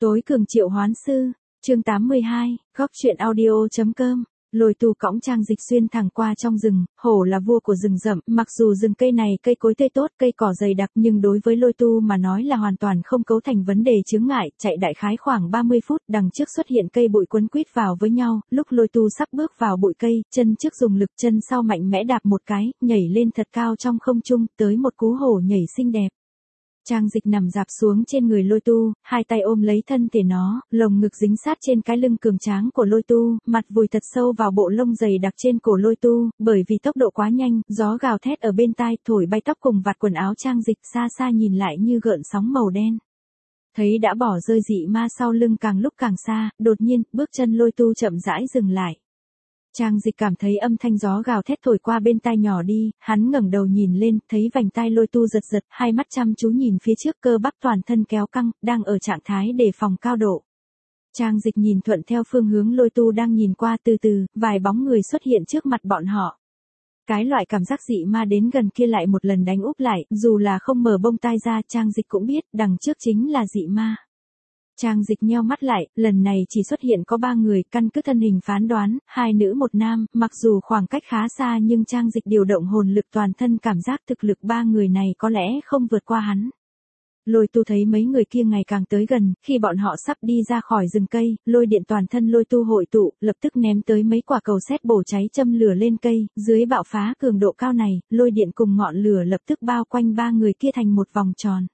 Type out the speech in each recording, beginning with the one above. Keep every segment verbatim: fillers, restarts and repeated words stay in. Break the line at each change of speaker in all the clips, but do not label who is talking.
Tối cường triệu hoán sư, chương tám mươi hai, góc truyện audio.com. Lôi tu cõng Trang Dịch xuyên thẳng qua trong rừng, hổ là vua của rừng rậm, mặc dù rừng cây này cây cối tươi tốt, cây cỏ dày đặc nhưng đối với lôi tu mà nói là hoàn toàn không cấu thành vấn đề chướng ngại, chạy đại khái khoảng ba mươi phút, đằng trước xuất hiện cây bụi quấn quýt vào với nhau, lúc lôi tu sắp bước vào bụi cây, chân trước dùng lực, chân sau mạnh mẽ đạp một cái, nhảy lên thật cao trong không trung, tới một cú hổ nhảy xinh đẹp. Trang Dịch nằm dạp xuống trên người lôi tu, hai tay ôm lấy thân thể nó, lồng ngực dính sát trên cái lưng cường tráng của lôi tu, mặt vùi thật sâu vào bộ lông dày đặc trên cổ lôi tu, bởi vì tốc độ quá nhanh, gió gào thét ở bên tai, thổi bay tóc cùng vạt quần áo Trang Dịch, xa xa nhìn lại như gợn sóng màu đen. Thấy đã bỏ rơi dị ma sau lưng càng lúc càng xa, đột nhiên, bước chân lôi tu chậm rãi dừng lại. Trang Dịch cảm thấy âm thanh gió gào thét thổi qua bên tai nhỏ đi, hắn ngẩng đầu nhìn lên, thấy vành tai lôi tu giật giật, hai mắt chăm chú nhìn phía trước, cơ bắp toàn thân kéo căng, đang ở trạng thái đề phòng cao độ. Trang Dịch nhìn thuận theo phương hướng lôi tu đang nhìn qua, từ từ, vài bóng người xuất hiện trước mặt bọn họ. Cái loại cảm giác dị ma đến gần kia lại một lần đánh úp lại, dù là không mở bông tai ra, Trang Dịch cũng biết, đằng trước chính là dị ma. Trang Dịch nheo mắt lại, lần này chỉ xuất hiện có ba người, căn cứ thân hình phán đoán, hai nữ một nam, mặc dù khoảng cách khá xa nhưng Trang Dịch điều động hồn lực toàn thân cảm giác thực lực ba người này có lẽ không vượt qua hắn. Lôi tu thấy mấy người kia ngày càng tới gần, khi bọn họ sắp đi ra khỏi rừng cây, lôi điện toàn thân lôi tu hội tụ, lập tức ném tới mấy quả cầu sét bổ cháy châm lửa lên cây, dưới bạo phá cường độ cao này, lôi điện cùng ngọn lửa lập tức bao quanh ba người kia thành một vòng tròn.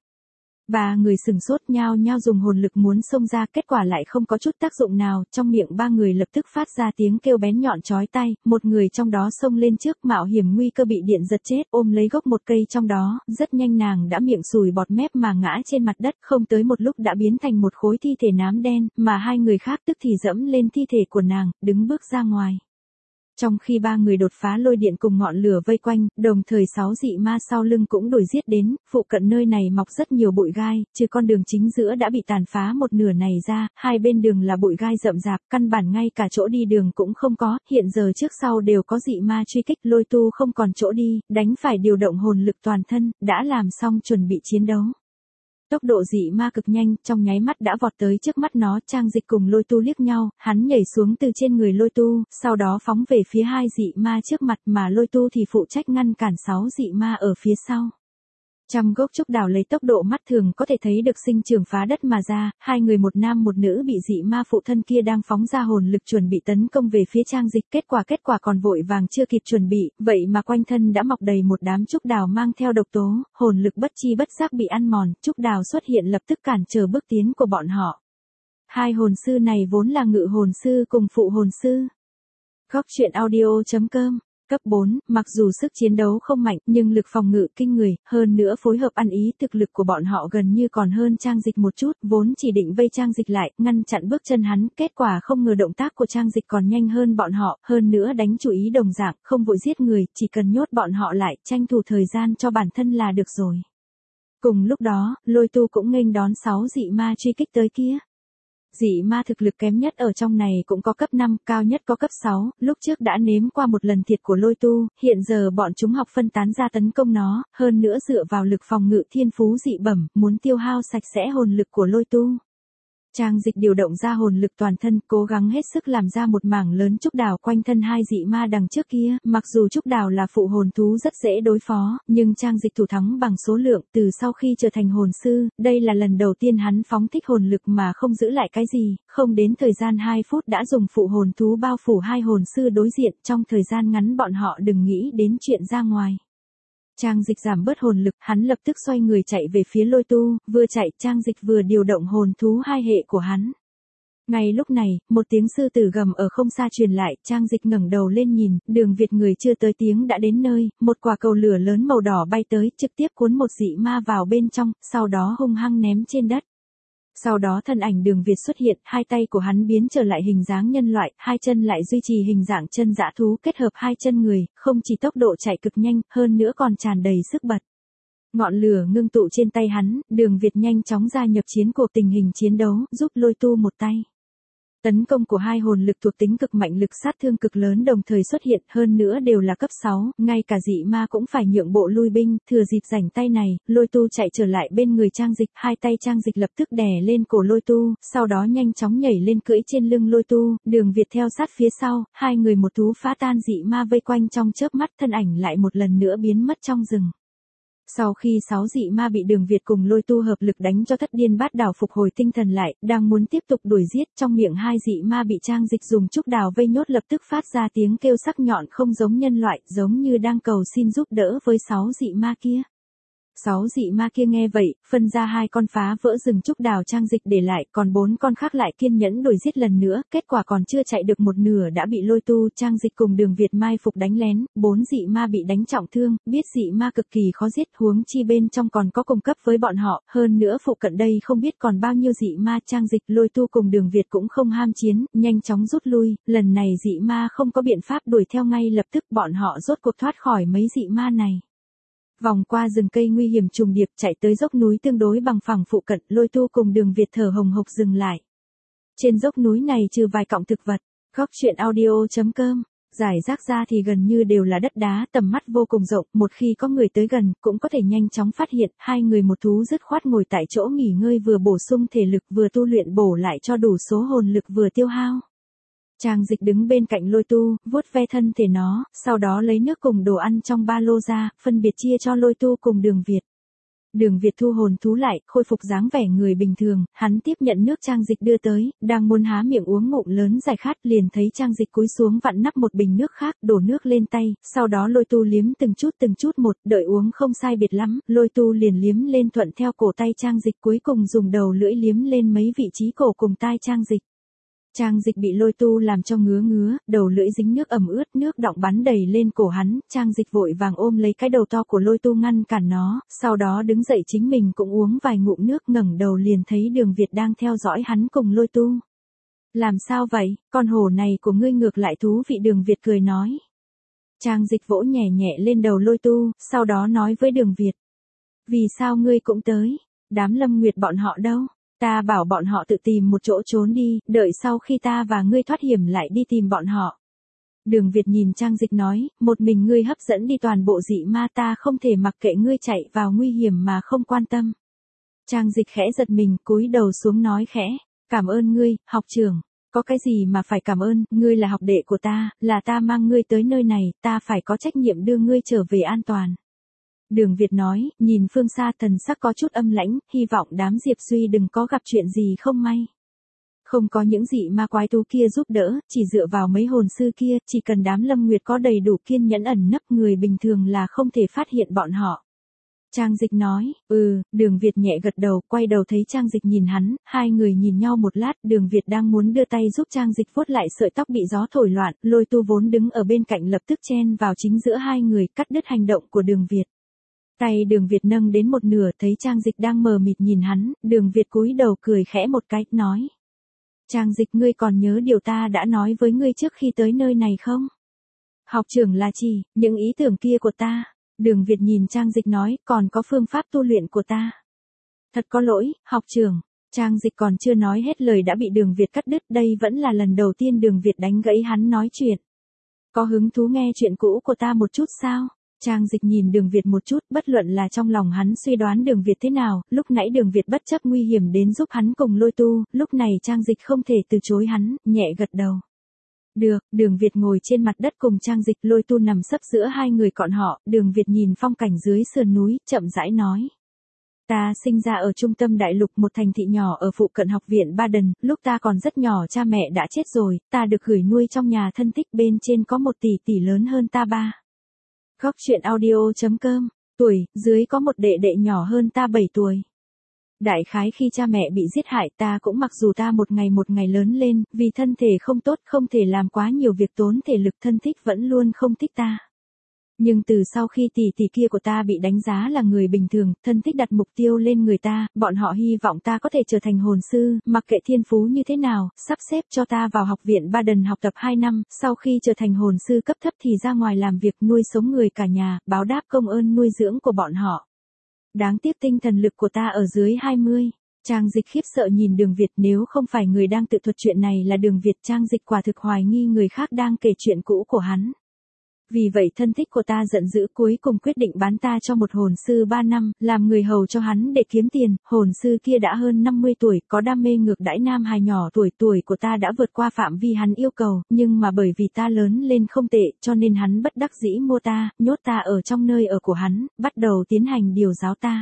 Ba người sừng sốt nhao nhao dùng hồn lực muốn xông ra, kết quả lại không có chút tác dụng nào, trong miệng ba người lập tức phát ra tiếng kêu bén nhọn chói tai, một người trong đó xông lên trước mạo hiểm nguy cơ bị điện giật chết, ôm lấy gốc một cây trong đó, rất nhanh nàng đã miệng sùi bọt mép mà ngã trên mặt đất, không tới một lúc đã biến thành một khối thi thể nám đen, mà hai người khác tức thì dẫm lên thi thể của nàng, đứng bước ra ngoài. Trong khi ba người đột phá lôi điện cùng ngọn lửa vây quanh, đồng thời sáu dị ma sau lưng cũng đuổi giết đến, phụ cận nơi này mọc rất nhiều bụi gai, trừ con đường chính giữa đã bị tàn phá một nửa này ra, hai bên đường là bụi gai rậm rạp, căn bản ngay cả chỗ đi đường cũng không có, hiện giờ trước sau đều có dị ma truy kích, lôi tu không còn chỗ đi, đành phải điều động hồn lực toàn thân, đã làm xong chuẩn bị chiến đấu. Tốc độ dị ma cực nhanh, trong nháy mắt đã vọt tới trước mắt nó, Trang Dịch cùng lôi tu liếc nhau, hắn nhảy xuống từ trên người lôi tu, sau đó phóng về phía hai dị ma trước mặt mà lôi tu thì phụ trách ngăn cản sáu dị ma ở phía sau. Trăm gốc trúc đào lấy tốc độ mắt thường có thể thấy được sinh trưởng phá đất mà ra, hai người một nam một nữ bị dị ma phụ thân kia đang phóng ra hồn lực chuẩn bị tấn công về phía Trang Dịch, kết quả kết quả còn vội vàng chưa kịp chuẩn bị, vậy mà quanh thân đã mọc đầy một đám trúc đào mang theo độc tố, hồn lực bất chi bất giác bị ăn mòn, trúc đào xuất hiện lập tức cản trở bước tiến của bọn họ. Hai hồn sư này vốn là ngự hồn sư cùng phụ hồn sư. Góc truyện audio.com. Cấp bốn, mặc dù sức chiến đấu không mạnh, nhưng lực phòng ngự kinh người, hơn nữa phối hợp ăn ý, thực lực của bọn họ gần như còn hơn Trang Dịch một chút, vốn chỉ định vây Trang Dịch lại, ngăn chặn bước chân hắn, kết quả không ngờ động tác của Trang Dịch còn nhanh hơn bọn họ, hơn nữa đánh chủ ý đồng dạng, không vội giết người, chỉ cần nhốt bọn họ lại, tranh thủ thời gian cho bản thân là được rồi. Cùng lúc đó, lôi tu cũng nghênh đón sáu dị ma truy kích tới kia. Dị ma thực lực kém nhất ở trong này cũng có cấp năm, cao nhất có cấp sáu, lúc trước đã nếm qua một lần thiệt của lôi tu, hiện giờ bọn chúng học phân tán ra tấn công nó, hơn nữa dựa vào lực phòng ngự thiên phú dị bẩm, muốn tiêu hao sạch sẽ hồn lực của lôi tu. Trang Dịch điều động ra hồn lực toàn thân, cố gắng hết sức làm ra một mảng lớn trúc đào quanh thân hai dị ma đằng trước kia, mặc dù trúc đào là phụ hồn thú rất dễ đối phó, nhưng Trang Dịch thủ thắng bằng số lượng, từ sau khi trở thành hồn sư, đây là lần đầu tiên hắn phóng thích hồn lực mà không giữ lại cái gì, không đến thời gian hai phút đã dùng phụ hồn thú bao phủ hai hồn sư đối diện, trong thời gian ngắn bọn họ đừng nghĩ đến chuyện ra ngoài. Trang Dịch giảm bớt hồn lực, hắn lập tức xoay người chạy về phía lôi tu, vừa chạy Trang Dịch vừa điều động hồn thú hai hệ của hắn. Ngay lúc này, một tiếng sư tử gầm ở không xa truyền lại, Trang Dịch ngẩng đầu lên nhìn, đường Việt người chưa tới tiếng đã đến nơi, một quả cầu lửa lớn màu đỏ bay tới, trực tiếp cuốn một dị ma vào bên trong, sau đó hung hăng ném trên đất. Sau đó thân ảnh đường Việt xuất hiện, hai tay của hắn biến trở lại hình dáng nhân loại, hai chân lại duy trì hình dạng chân dã thú kết hợp hai chân người, không chỉ tốc độ chạy cực nhanh, hơn nữa còn tràn đầy sức bật. Ngọn lửa ngưng tụ trên tay hắn, đường Việt nhanh chóng gia nhập chiến cuộc tình hình chiến đấu, giúp lôi tu một tay. Tấn công của hai hồn lực thuộc tính cực mạnh lực sát thương cực lớn đồng thời xuất hiện, hơn nữa đều là cấp sáu, ngay cả dị ma cũng phải nhượng bộ lui binh, thừa dịp rảnh tay này, Lôi Tu chạy trở lại bên người Trang Dịch, hai tay Trang Dịch lập tức đè lên cổ Lôi Tu, sau đó nhanh chóng nhảy lên cưỡi trên lưng Lôi Tu, Đường Việt theo sát phía sau, hai người một thú phá tan dị ma vây quanh trong chớp mắt, thân ảnh lại một lần nữa biến mất trong rừng. Sau khi sáu dị ma bị Đường Việt cùng Lôi Tu hợp lực đánh cho thất điên bát đảo phục hồi tinh thần lại, đang muốn tiếp tục đuổi giết, trong miệng hai dị ma bị Trang Dịch dùng trúc đào vây nhốt lập tức phát ra tiếng kêu sắc nhọn không giống nhân loại, giống như đang cầu xin giúp đỡ với sáu dị ma kia. Sáu dị ma kia nghe vậy, phân ra hai con phá vỡ rừng trúc đào Trang Dịch để lại, còn bốn con khác lại kiên nhẫn đuổi giết lần nữa, kết quả còn chưa chạy được một nửa đã bị Lôi Tu, Trang Dịch cùng Đường Việt mai phục đánh lén, bốn dị ma bị đánh trọng thương, biết dị ma cực kỳ khó giết, huống chi bên trong còn có cùng cấp với bọn họ, hơn nữa phụ cận đây không biết còn bao nhiêu dị ma. Trang Dịch, Lôi Tu cùng Đường Việt cũng không ham chiến, nhanh chóng rút lui, lần này dị ma không có biện pháp đuổi theo ngay lập tức, bọn họ rốt cuộc thoát khỏi mấy dị ma này. Vòng qua rừng cây nguy hiểm trùng điệp chạy tới dốc núi tương đối bằng phẳng phụ cận, Lôi Tu cùng Đường Việt thở hồng hộc dừng lại. Trên dốc núi này trừ vài cọng thực vật, góc truyện audio chấm com, giải rác ra thì gần như đều là đất đá, tầm mắt vô cùng rộng, một khi có người tới gần, cũng có thể nhanh chóng phát hiện, hai người một thú dứt khoát ngồi tại chỗ nghỉ ngơi vừa bổ sung thể lực vừa tu luyện bổ lại cho đủ số hồn lực vừa tiêu hao. Trang Dịch đứng bên cạnh Lôi Tu, vuốt ve thân thể nó, sau đó lấy nước cùng đồ ăn trong ba lô ra, phân biệt chia cho Lôi Tu cùng Đường Việt. Đường Việt thu hồn thú lại, khôi phục dáng vẻ người bình thường, hắn tiếp nhận nước Trang Dịch đưa tới, đang muốn há miệng uống ngụm lớn giải khát, liền thấy Trang Dịch cúi xuống vặn nắp một bình nước khác, đổ nước lên tay, sau đó Lôi Tu liếm từng chút từng chút một, đợi uống không sai biệt lắm, Lôi Tu liền liếm lên thuận theo cổ tay Trang Dịch, cuối cùng dùng đầu lưỡi liếm lên mấy vị trí cổ cùng tai Trang Dịch. Trang Dịch bị Lôi Tu làm cho ngứa ngứa, đầu lưỡi dính nước ẩm ướt, nước đọng bắn đầy lên cổ hắn, Trang Dịch vội vàng ôm lấy cái đầu to của Lôi Tu ngăn cản nó, sau đó đứng dậy chính mình cũng uống vài ngụm nước, ngẩng đầu liền thấy Đường Việt đang theo dõi hắn cùng Lôi Tu. Làm sao vậy, con hổ này của ngươi ngược lại thú vị, Đường Việt cười nói. Trang Dịch vỗ nhẹ nhẹ lên đầu Lôi Tu, sau đó nói với Đường Việt. Vì sao ngươi cũng tới, đám Lâm Nguyệt bọn họ đâu? Ta bảo bọn họ tự tìm một chỗ trốn đi, đợi sau khi ta và ngươi thoát hiểm lại đi tìm bọn họ. Đường Việt nhìn Trang Dịch nói, một mình ngươi hấp dẫn đi toàn bộ dị ma, ta không thể mặc kệ ngươi chạy vào nguy hiểm mà không quan tâm. Trang Dịch khẽ giật mình, cúi đầu xuống nói khẽ, cảm ơn ngươi, học trưởng. Có cái gì mà phải cảm ơn, ngươi là học đệ của ta, là ta mang ngươi tới nơi này, ta phải có trách nhiệm đưa ngươi trở về an toàn. Đường Việt nói, nhìn phương xa thần sắc có chút âm lãnh, hy vọng đám Diệp Duy đừng có gặp chuyện gì không may. Không có những dị ma quái thú kia giúp đỡ, chỉ dựa vào mấy hồn sư kia, chỉ cần đám Lâm Nguyệt có đầy đủ kiên nhẫn ẩn nấp, người bình thường là không thể phát hiện bọn họ. Trang Dịch nói, ừ, Đường Việt nhẹ gật đầu, quay đầu thấy Trang Dịch nhìn hắn, hai người nhìn nhau một lát, Đường Việt đang muốn đưa tay giúp Trang Dịch vuốt lại sợi tóc bị gió thổi loạn, Lôi Tu vốn đứng ở bên cạnh lập tức chen vào chính giữa hai người, cắt đứt hành động của Đường Việt. Tay Đường Việt nâng đến một nửa, thấy Trang Dịch đang mờ mịt nhìn hắn, Đường Việt cúi đầu cười khẽ một cái, nói. Trang Dịch, ngươi còn nhớ điều ta đã nói với ngươi trước khi tới nơi này không? Học trưởng là chỉ, những ý tưởng kia của ta. Đường Việt nhìn Trang Dịch nói, còn có phương pháp tu luyện của ta. Thật có lỗi, học trưởng. Trang Dịch còn chưa nói hết lời đã bị Đường Việt cắt đứt, đây vẫn là lần đầu tiên Đường Việt đánh gãy hắn nói chuyện. Có hứng thú nghe chuyện cũ của ta một chút sao? Trang Dịch nhìn Đường Việt một chút, bất luận là trong lòng hắn suy đoán Đường Việt thế nào, lúc nãy Đường Việt bất chấp nguy hiểm đến giúp hắn cùng Lôi Tu, lúc này Trang Dịch không thể từ chối hắn, nhẹ gật đầu. Được, Đường Việt ngồi trên mặt đất cùng Trang Dịch, Lôi Tu nằm sấp giữa hai người cọn họ, Đường Việt nhìn phong cảnh dưới sườn núi, chậm rãi nói. Ta sinh ra ở trung tâm đại lục, một thành thị nhỏ ở phụ cận học viện Baden, lúc ta còn rất nhỏ cha mẹ đã chết rồi, ta được gửi nuôi trong nhà thân thích, bên trên có một tỷ tỷ lớn hơn ta ba. Góc truyện audio chấm com, tuổi, dưới có một đệ đệ nhỏ hơn ta bảy tuổi. Đại khái khi cha mẹ bị giết hại, ta cũng mặc dù ta một ngày một ngày lớn lên, vì thân thể không tốt, không thể làm quá nhiều việc tốn thể lực, thân thích vẫn luôn không thích ta. Nhưng từ sau khi tỷ tỷ kia của ta bị đánh giá là người bình thường, thân thích đặt mục tiêu lên người ta, bọn họ hy vọng ta có thể trở thành hồn sư, mặc kệ thiên phú như thế nào, sắp xếp cho ta vào học viện Baden học tập hai năm, sau khi trở thành hồn sư cấp thấp thì ra ngoài làm việc nuôi sống người cả nhà, báo đáp công ơn nuôi dưỡng của bọn họ. Đáng tiếc tinh thần lực của ta ở dưới hai mươi. Trang Dịch khiếp sợ nhìn Đường Việt, nếu không phải người đang tự thuật chuyện này là Đường Việt, Trang Dịch quả thực hoài nghi người khác đang kể chuyện cũ của hắn. Vì vậy thân thích của ta giận dữ cuối cùng quyết định bán ta cho một hồn sư ba năm, làm người hầu cho hắn để kiếm tiền. Hồn sư kia đã hơn năm mươi tuổi, có đam mê ngược đãi nam hài nhỏ tuổi tuổi của ta đã vượt qua phạm vi hắn yêu cầu, nhưng mà bởi vì ta lớn lên không tệ, cho nên hắn bất đắc dĩ mua ta, nhốt ta ở trong nơi ở của hắn, bắt đầu tiến hành điều giáo ta.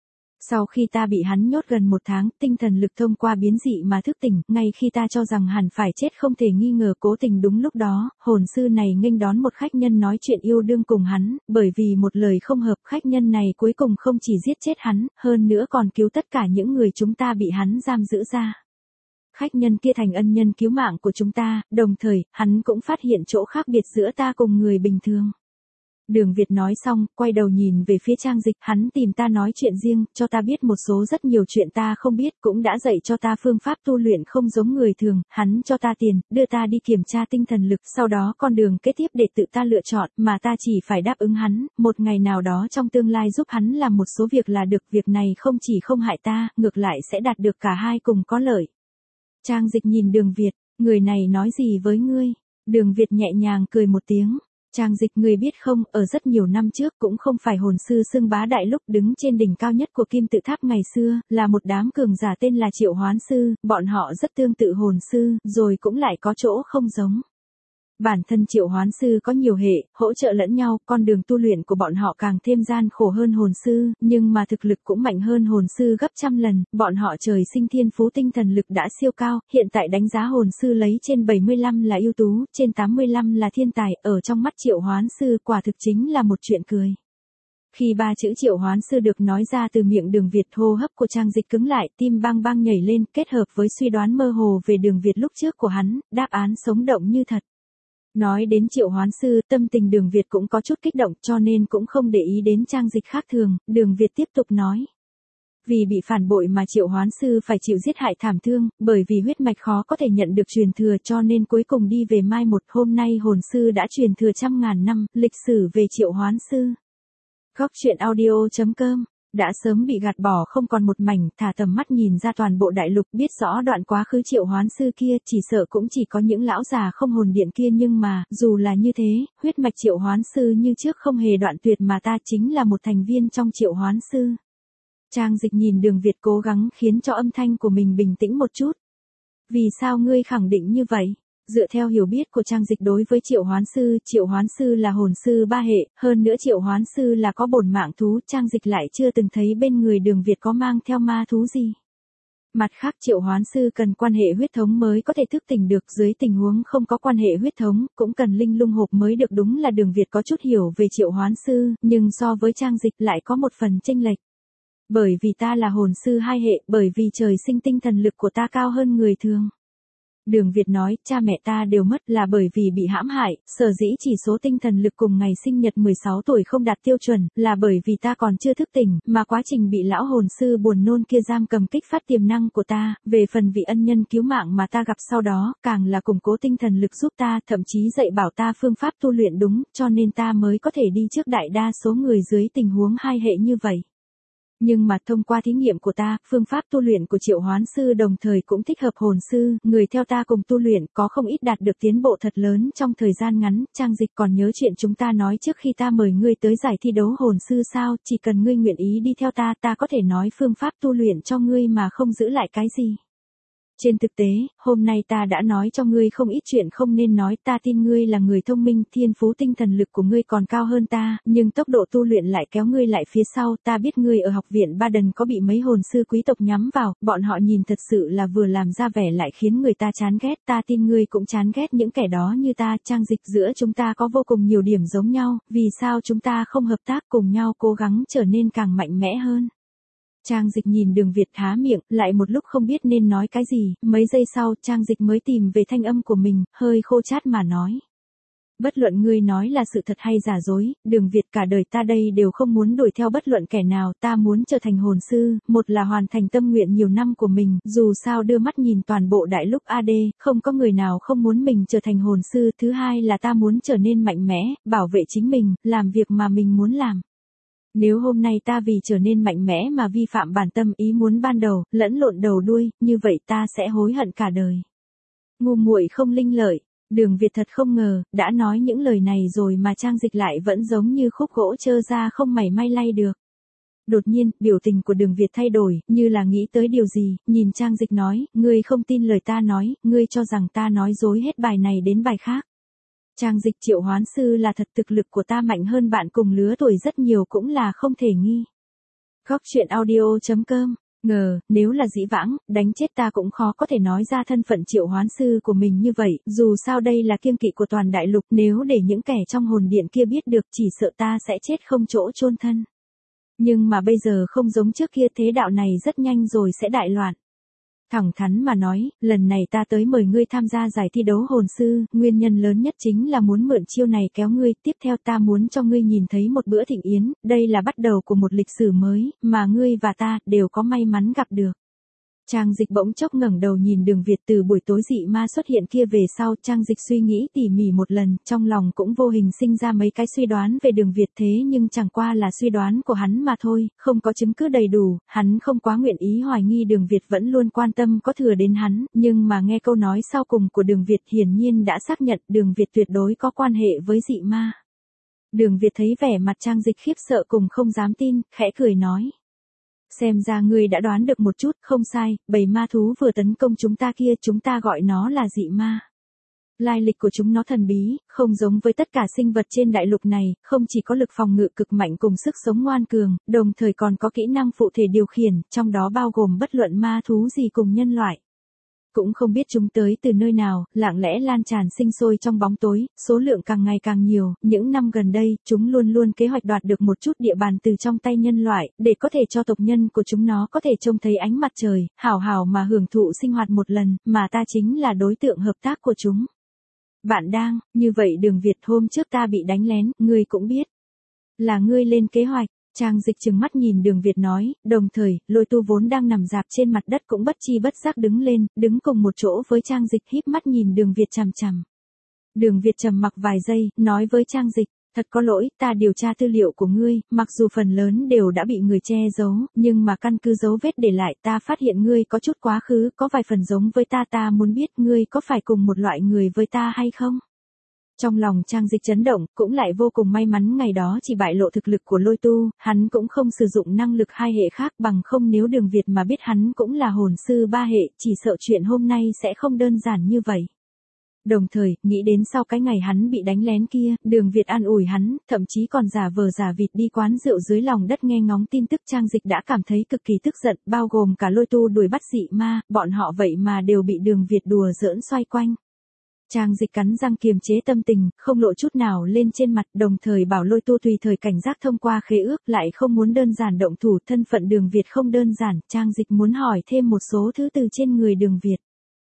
Sau khi ta bị hắn nhốt gần một tháng, tinh thần lực thông qua biến dị mà thức tỉnh, ngay khi ta cho rằng hẳn phải chết không thể nghi ngờ, cố tình đúng lúc đó, hồn sư này nghênh đón một khách nhân nói chuyện yêu đương cùng hắn, bởi vì một lời không hợp, khách nhân này cuối cùng không chỉ giết chết hắn, hơn nữa còn cứu tất cả những người chúng ta bị hắn giam giữ ra. Khách nhân kia thành ân nhân cứu mạng của chúng ta, đồng thời, hắn cũng phát hiện chỗ khác biệt giữa ta cùng người bình thường. Đường Việt nói xong, quay đầu nhìn về phía Trang Dịch, hắn tìm ta nói chuyện riêng, cho ta biết một số rất nhiều chuyện ta không biết, cũng đã dạy cho ta phương pháp tu luyện không giống người thường, hắn cho ta tiền, đưa ta đi kiểm tra tinh thần lực, sau đó con đường kế tiếp để tự ta lựa chọn, mà ta chỉ phải đáp ứng hắn, một ngày nào đó trong tương lai giúp hắn làm một số việc là được, việc này không chỉ không hại ta, ngược lại sẽ đạt được cả hai cùng có lợi. Trang Dịch nhìn Đường Việt, người này nói gì với ngươi? Đường Việt nhẹ nhàng cười một tiếng. Trang Dịch, người biết không, ở rất nhiều năm trước cũng không phải hồn sư xưng bá đại lúc đứng trên đỉnh cao nhất của kim tự tháp ngày xưa, là một đám cường giả tên là Triệu Hoán Sư, bọn họ rất tương tự hồn sư, rồi cũng lại có chỗ không giống. Bản thân Triệu Hoán Sư có nhiều hệ, hỗ trợ lẫn nhau, con đường tu luyện của bọn họ càng thêm gian khổ hơn hồn sư, nhưng mà thực lực cũng mạnh hơn hồn sư gấp trăm lần, bọn họ trời sinh thiên phú tinh thần lực đã siêu cao, hiện tại đánh giá hồn sư lấy trên bảy mươi lăm là ưu tú, trên tám mươi lăm là thiên tài, ở trong mắt Triệu Hoán Sư quả thực chính là một chuyện cười. Khi ba chữ Triệu Hoán Sư được nói ra từ miệng Đường Việt, hô hấp của Trang Dịch cứng lại, tim bang bang nhảy lên, kết hợp với suy đoán mơ hồ về Đường Việt lúc trước của hắn, đáp án sống động như thật. Nói đến Triệu Hoán Sư, tâm tình Đường Việt cũng có chút kích động, cho nên cũng không để ý đến Trang Dịch khác thường, Đường Việt tiếp tục nói. Vì bị phản bội mà Triệu Hoán Sư phải chịu giết hại thảm thương, bởi vì huyết mạch khó có thể nhận được truyền thừa, cho nên cuối cùng đi về mai một, hôm nay hồn sư đã truyền thừa trăm ngàn năm, lịch sử về Triệu Hoán Sư. Góc truyện audio chấm com đã sớm bị gạt bỏ không còn một mảnh, thả tầm mắt nhìn ra toàn bộ đại lục, biết rõ đoạn quá khứ Triệu Hoán Sư kia, chỉ sợ cũng chỉ có những lão già không hồn điện kia, nhưng mà, dù là như thế, huyết mạch Triệu Hoán Sư như trước không hề đoạn tuyệt, mà ta chính là một thành viên trong Triệu Hoán Sư. Trang Dịch nhìn Đường Việt, cố gắng khiến cho âm thanh của mình bình tĩnh một chút. Vì sao ngươi khẳng định như vậy? Dựa theo hiểu biết của Trang Dịch đối với Triệu Hoán Sư, Triệu Hoán Sư là hồn sư ba hệ, hơn nữa Triệu Hoán Sư là có bổn mạng thú, Trang Dịch lại chưa từng thấy bên người Đường Việt có mang theo ma thú gì. Mặt khác Triệu Hoán Sư cần quan hệ huyết thống mới có thể thức tỉnh được, dưới tình huống không có quan hệ huyết thống, cũng cần linh lung hộp mới được, đúng là Đường Việt có chút hiểu về Triệu Hoán Sư, nhưng so với Trang Dịch lại có một phần chênh lệch. Bởi vì ta là hồn sư hai hệ, bởi vì trời sinh tinh thần lực của ta cao hơn người thường. Đường Việt nói, cha mẹ ta đều mất là bởi vì bị hãm hại, sở dĩ chỉ số tinh thần lực cùng ngày sinh nhật mười sáu tuổi không đạt tiêu chuẩn, là bởi vì ta còn chưa thức tỉnh, mà quá trình bị lão hồn sư buồn nôn kia giam cầm kích phát tiềm năng của ta, về phần vị ân nhân cứu mạng mà ta gặp sau đó, càng là củng cố tinh thần lực giúp ta, thậm chí dạy bảo ta phương pháp tu luyện đúng, cho nên ta mới có thể đi trước đại đa số người dưới tình huống hai hệ như vậy. Nhưng mà thông qua thí nghiệm của ta, phương pháp tu luyện của Triệu Hoán Sư đồng thời cũng thích hợp hồn sư, người theo ta cùng tu luyện có không ít đạt được tiến bộ thật lớn trong thời gian ngắn. Trang Dịch còn nhớ chuyện chúng ta nói trước khi ta mời ngươi tới giải thi đấu hồn sư sao, chỉ cần ngươi nguyện ý đi theo ta, ta có thể nói phương pháp tu luyện cho ngươi mà không giữ lại cái gì. Trên thực tế, hôm nay ta đã nói cho ngươi không ít chuyện không nên nói, ta tin ngươi là người thông minh, thiên phú tinh thần lực của ngươi còn cao hơn ta, nhưng tốc độ tu luyện lại kéo ngươi lại phía sau, ta biết ngươi ở học viện Baden có bị mấy hồn sư quý tộc nhắm vào, bọn họ nhìn thật sự là vừa làm ra vẻ lại khiến người ta chán ghét, ta tin ngươi cũng chán ghét những kẻ đó như ta. Trang Dịch, giữa chúng ta có vô cùng nhiều điểm giống nhau, vì sao chúng ta không hợp tác cùng nhau cố gắng trở nên càng mạnh mẽ hơn? Trang Dịch nhìn Đường Việt há miệng, lại một lúc không biết nên nói cái gì, mấy giây sau, Trang Dịch mới tìm về thanh âm của mình, hơi khô chát mà nói. Bất luận ngươi nói là sự thật hay giả dối, Đường Việt, cả đời ta đây đều không muốn đuổi theo bất luận kẻ nào, ta muốn trở thành hồn sư, một là hoàn thành tâm nguyện nhiều năm của mình, dù sao đưa mắt nhìn toàn bộ đại lục a đê, không có người nào không muốn mình trở thành hồn sư, thứ hai là ta muốn trở nên mạnh mẽ, bảo vệ chính mình, làm việc mà mình muốn làm. Nếu hôm nay ta vì trở nên mạnh mẽ mà vi phạm bản tâm ý muốn ban đầu, lẫn lộn đầu đuôi, như vậy ta sẽ hối hận cả đời. Ngu muội không linh lợi, Đường Việt thật không ngờ, đã nói những lời này rồi mà Trang Dịch lại vẫn giống như khúc gỗ trơ ra không mảy may lay được. Đột nhiên, biểu tình của Đường Việt thay đổi, như là nghĩ tới điều gì, nhìn Trang Dịch nói, ngươi không tin lời ta nói, ngươi cho rằng ta nói dối hết bài này đến bài khác. Trang Dịch, Triệu Hoán Sư là thật, thực lực của ta mạnh hơn bạn cùng lứa tuổi rất nhiều cũng là không thể nghi. Góc truyện audio chấm com. Ngờ, nếu là dĩ vãng, đánh chết ta cũng khó có thể nói ra thân phận Triệu Hoán Sư của mình như vậy, dù sao đây là kiêng kỵ của toàn đại lục, nếu để những kẻ trong hồn điện kia biết được chỉ sợ ta sẽ chết không chỗ chôn thân. Nhưng mà bây giờ không giống trước kia, thế đạo này rất nhanh rồi sẽ đại loạn. Thẳng thắn mà nói, lần này ta tới mời ngươi tham gia giải thi đấu hồn sư, nguyên nhân lớn nhất chính là muốn mượn chiêu này kéo ngươi, tiếp theo ta muốn cho ngươi nhìn thấy một bữa thịnh yến, đây là bắt đầu của một lịch sử mới, mà ngươi và ta đều có may mắn gặp được. Trang Dịch bỗng chốc ngẩng đầu nhìn Đường Việt. Từ buổi tối dị ma xuất hiện kia về sau, Trang Dịch suy nghĩ tỉ mỉ một lần, trong lòng cũng vô hình sinh ra mấy cái suy đoán về Đường Việt, thế nhưng chẳng qua là suy đoán của hắn mà thôi, không có chứng cứ đầy đủ, hắn không quá nguyện ý hoài nghi Đường Việt vẫn luôn quan tâm có thừa đến hắn, nhưng mà nghe câu nói sau cùng của Đường Việt hiển nhiên đã xác nhận Đường Việt tuyệt đối có quan hệ với dị ma. Đường Việt thấy vẻ mặt Trang Dịch khiếp sợ cùng không dám tin, khẽ cười nói. Xem ra ngươi đã đoán được một chút, không sai, bầy ma thú vừa tấn công chúng ta kia, chúng ta gọi nó là dị ma. Lai lịch của chúng nó thần bí, không giống với tất cả sinh vật trên đại lục này, không chỉ có lực phòng ngự cực mạnh cùng sức sống ngoan cường, đồng thời còn có kỹ năng phụ thể điều khiển, trong đó bao gồm bất luận ma thú gì cùng nhân loại. Cũng không biết chúng tới từ nơi nào, lặng lẽ lan tràn sinh sôi trong bóng tối, số lượng càng ngày càng nhiều, những năm gần đây, chúng luôn luôn kế hoạch đoạt được một chút địa bàn từ trong tay nhân loại, để có thể cho tộc nhân của chúng nó có thể trông thấy ánh mặt trời, hảo hảo mà hưởng thụ sinh hoạt một lần, mà ta chính là đối tượng hợp tác của chúng. Bạn đang, như vậy Đường Việt, hôm trước ta bị đánh lén, ngươi cũng biết. Là ngươi lên kế hoạch. Trang Dịch trừng mắt nhìn Đường Việt nói, đồng thời, Lôi Tu vốn đang nằm rạp trên mặt đất cũng bất chi bất giác đứng lên, đứng cùng một chỗ với Trang Dịch, híp mắt nhìn Đường Việt chằm chằm. Đường Việt trầm mặc vài giây, nói với Trang Dịch, thật có lỗi, ta điều tra tư liệu của ngươi, mặc dù phần lớn đều đã bị người che giấu, nhưng mà căn cứ dấu vết để lại ta phát hiện ngươi có chút quá khứ, có vài phần giống với ta, ta muốn biết ngươi có phải cùng một loại người với ta hay không? Trong lòng Trang Dịch chấn động, cũng lại vô cùng may mắn ngày đó chỉ bại lộ thực lực của Lôi Tu, hắn cũng không sử dụng năng lực hai hệ khác, bằng không nếu Đường Việt mà biết hắn cũng là hồn sư ba hệ, chỉ sợ chuyện hôm nay sẽ không đơn giản như vậy. Đồng thời, nghĩ đến sau cái ngày hắn bị đánh lén kia, Đường Việt an ủi hắn, thậm chí còn giả vờ giả vịt đi quán rượu dưới lòng đất nghe ngóng tin tức, Trang Dịch đã cảm thấy cực kỳ tức giận, bao gồm cả Lôi Tu đuổi bắt dị ma, bọn họ vậy mà đều bị Đường Việt đùa giỡn xoay quanh. Trang Dịch cắn răng kiềm chế tâm tình, không lộ chút nào lên trên mặt, đồng thời bảo Lôi Tu tùy thời cảnh giác thông qua khế ước, lại không muốn đơn giản động thủ, thân phận Đường Việt không đơn giản, Trang Dịch muốn hỏi thêm một số thứ từ trên người Đường Việt.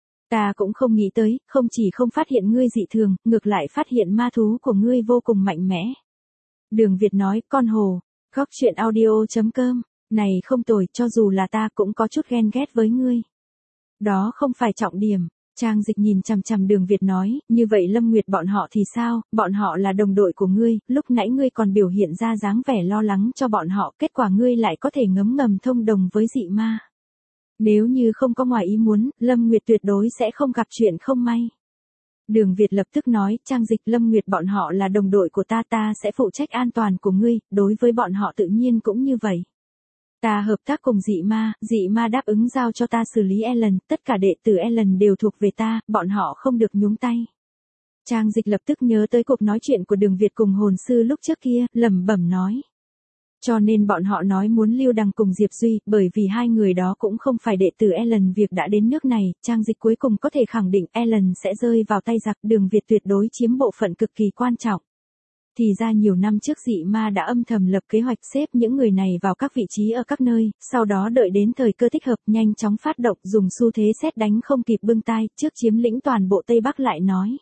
Ta cũng không nghĩ tới, không chỉ không phát hiện ngươi dị thường, ngược lại phát hiện ma thú của ngươi vô cùng mạnh mẽ. Đường Việt nói, con hồ, góc truyện audio chấm com, này không tồi, cho dù là ta cũng có chút ghen ghét với ngươi. Đó không phải trọng điểm. Trang Dịch nhìn chằm chằm Đường Việt nói, như vậy Lâm Nguyệt bọn họ thì sao, bọn họ là đồng đội của ngươi, lúc nãy ngươi còn biểu hiện ra dáng vẻ lo lắng cho bọn họ, kết quả ngươi lại có thể ngấm ngầm thông đồng với dị ma. Nếu như không có ngoài ý muốn, Lâm Nguyệt tuyệt đối sẽ không gặp chuyện không may. Đường Việt lập tức nói, Trang Dịch, Lâm Nguyệt bọn họ là đồng đội của ta, ta sẽ phụ trách an toàn của ngươi, đối với bọn họ tự nhiên cũng như vậy. Ta hợp tác cùng dị ma, dị ma đáp ứng giao cho ta xử lý Ellen, tất cả đệ tử Ellen đều thuộc về ta, bọn họ không được nhúng tay. Trang Dịch lập tức nhớ tới cuộc nói chuyện của Đường Việt cùng hồn sư lúc trước kia, lẩm bẩm nói. Cho nên bọn họ nói muốn lưu đằng cùng Diệp Duy, bởi vì hai người đó cũng không phải đệ tử Ellen, việc đã đến nước này, Trang Dịch cuối cùng có thể khẳng định Ellen sẽ rơi vào tay giặc, Đường Việt tuyệt đối chiếm bộ phận cực kỳ quan trọng. Thì ra nhiều năm trước dị ma đã âm thầm lập kế hoạch xếp những người này vào các vị trí ở các nơi, sau đó đợi đến thời cơ thích hợp nhanh chóng phát động, dùng xu thế sét đánh không kịp bưng tai, trước chiếm lĩnh toàn bộ Tây Bắc lại nói.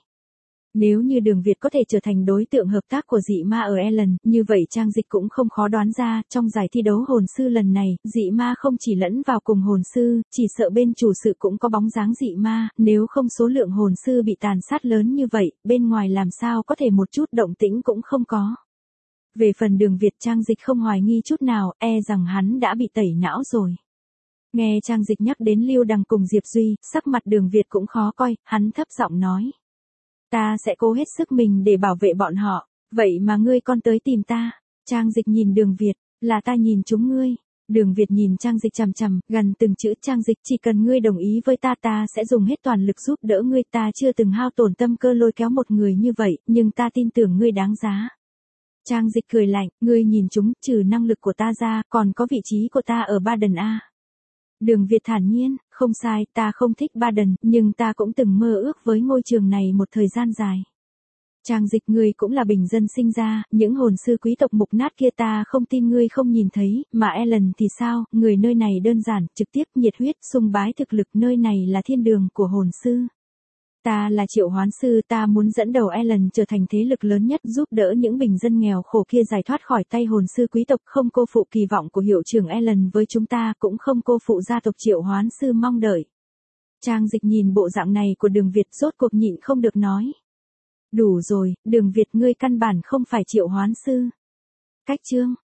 Nếu như Đường Việt có thể trở thành đối tượng hợp tác của dị ma ở Ellen, như vậy Trang Dịch cũng không khó đoán ra, trong giải thi đấu hồn sư lần này, dị ma không chỉ lẫn vào cùng hồn sư, chỉ sợ bên chủ sự cũng có bóng dáng dị ma, nếu không số lượng hồn sư bị tàn sát lớn như vậy, bên ngoài làm sao có thể một chút động tĩnh cũng không có. Về phần Đường Việt, Trang Dịch không hoài nghi chút nào, e rằng hắn đã bị tẩy não rồi. Nghe Trang Dịch nhắc đến Lưu Đằng cùng Diệp Duy, sắc mặt Đường Việt cũng khó coi, hắn thấp giọng nói. Ta sẽ cố hết sức mình để bảo vệ bọn họ, vậy mà ngươi con tới tìm ta. Trang Dịch nhìn Đường Việt, là ta nhìn chúng ngươi. Đường Việt nhìn Trang Dịch chằm chằm, gần từng chữ. Trang Dịch, chỉ cần ngươi đồng ý với ta, ta sẽ dùng hết toàn lực giúp đỡ ngươi. Ta chưa từng hao tổn tâm cơ lôi kéo một người như vậy, nhưng ta tin tưởng ngươi đáng giá. Trang Dịch cười lạnh, ngươi nhìn chúng, trừ năng lực của ta ra, còn có vị trí của ta ở Baden A. Đường Việt thản nhiên, không sai, ta không thích Baden, nhưng ta cũng từng mơ ước với ngôi trường này một thời gian dài. Trang Dịch, ngươi cũng là bình dân sinh ra, những hồn sư quý tộc mục nát kia ta không tin ngươi không nhìn thấy, mà Ellen thì sao, người nơi này đơn giản, trực tiếp, nhiệt huyết, sùng bái thực lực, nơi này là thiên đường của hồn sư. Ta là triệu hoán sư, ta muốn dẫn đầu Ellen trở thành thế lực lớn nhất, giúp đỡ những bình dân nghèo khổ kia giải thoát khỏi tay hồn sư quý tộc, không cô phụ kỳ vọng của hiệu trưởng Ellen với chúng ta, cũng không cô phụ gia tộc triệu hoán sư mong đợi. Trang Dịch nhìn bộ dạng này của Đường Việt, rốt cuộc nhịn không được nói. Đủ rồi, Đường Việt, ngươi căn bản không phải triệu hoán sư. Cách chương.